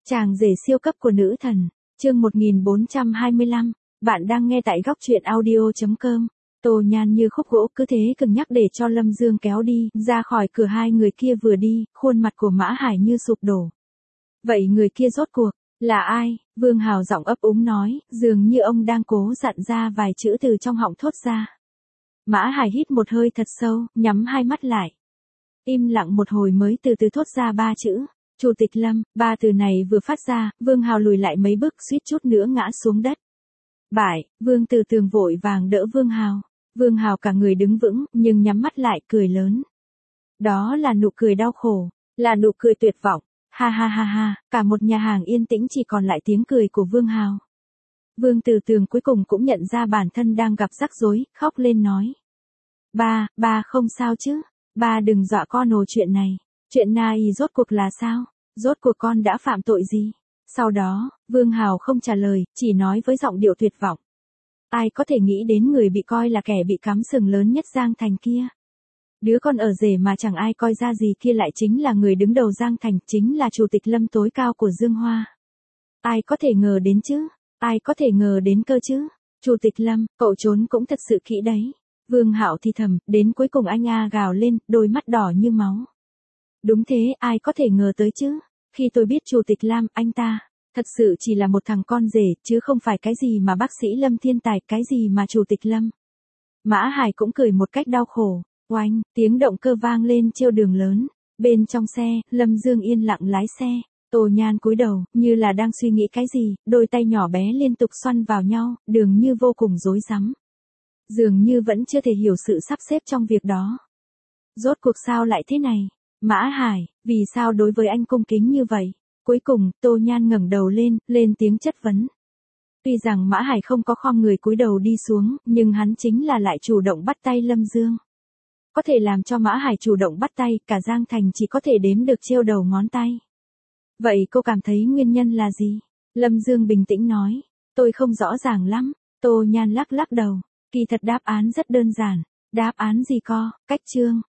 Chàng rể siêu cấp của nữ thần, chương 1425, bạn đang nghe tại góc truyện audio.com. Tô Nhan như khúc gỗ cứ thế cứng nhắc để cho Lâm Dương kéo đi, ra khỏi cửa hai người kia vừa đi, khuôn mặt của Mã Hải như sụp đổ. Vậy người kia rốt cuộc, là ai? Vương Hào giọng ấp úng nói, dường như ông đang cố dặn ra vài chữ từ trong họng thốt ra. Mã Hải hít một hơi thật sâu, nhắm hai mắt lại. Im lặng một hồi mới từ từ thốt ra ba chữ. Chủ tịch Lâm, ba từ này vừa phát ra, Vương Hào lùi lại mấy bước suýt chút nữa ngã xuống đất. Bại, Vương Từ Tường vội vàng đỡ Vương Hào. Vương Hào cả người đứng vững, nhưng nhắm mắt lại cười lớn. Đó là nụ cười đau khổ, là nụ cười tuyệt vọng. Ha ha ha ha, cả một nhà hàng yên tĩnh chỉ còn lại tiếng cười của Vương Hào. Vương Từ Tường cuối cùng cũng nhận ra bản thân đang gặp rắc rối, khóc lên nói. Ba không sao chứ, ba đừng dọa con ồ chuyện này. Chuyện này rốt cuộc là sao? Rốt cuộc con đã phạm tội gì? Sau đó, Vương Hào không trả lời, chỉ nói với giọng điệu tuyệt vọng. Ai có thể nghĩ đến người bị coi là kẻ bị cắm sừng lớn nhất Giang Thành kia? Đứa con ở rể mà chẳng ai coi ra gì kia lại chính là người đứng đầu Giang Thành, chính là chủ tịch Lâm tối cao của Dương Hoa. Ai có thể ngờ đến chứ? Ai có thể ngờ đến cơ chứ? Chủ tịch Lâm, cậu trốn cũng thật sự kỹ đấy. Vương Hạo thì thầm, đến cuối cùng anh gào lên, đôi mắt đỏ như máu. Đúng thế, ai có thể ngờ tới chứ? Khi tôi biết Chủ tịch Lam, anh ta, thật sự chỉ là một thằng con rể, chứ không phải cái gì mà bác sĩ Lâm thiên tài, cái gì mà Chủ tịch Lâm. Mã Hải cũng cười một cách đau khổ. Oanh, tiếng động cơ vang lên trên đường lớn. Bên trong xe, Lâm Dương yên lặng lái xe. Tô Nhan cúi đầu, như là đang suy nghĩ cái gì, đôi tay nhỏ bé liên tục xoăn vào nhau, đường như vô cùng rối rắm. Dường như vẫn chưa thể hiểu sự sắp xếp trong việc đó. Rốt cuộc sao lại thế này? Mã Hải, vì sao đối với anh cung kính như vậy? Cuối cùng, Tô Nhan ngẩng đầu lên tiếng chất vấn. Tuy rằng Mã Hải không có khom người cúi đầu đi xuống, nhưng hắn chính là lại chủ động bắt tay Lâm Dương. Có thể làm cho Mã Hải chủ động bắt tay, cả Giang Thành chỉ có thể đếm được trêu đầu ngón tay. Vậy cô cảm thấy nguyên nhân là gì? Lâm Dương bình tĩnh nói. Tôi không rõ ràng lắm. Tô Nhan lắc đầu. Kỳ thật đáp án rất đơn giản. Đáp án gì co? Cách chương.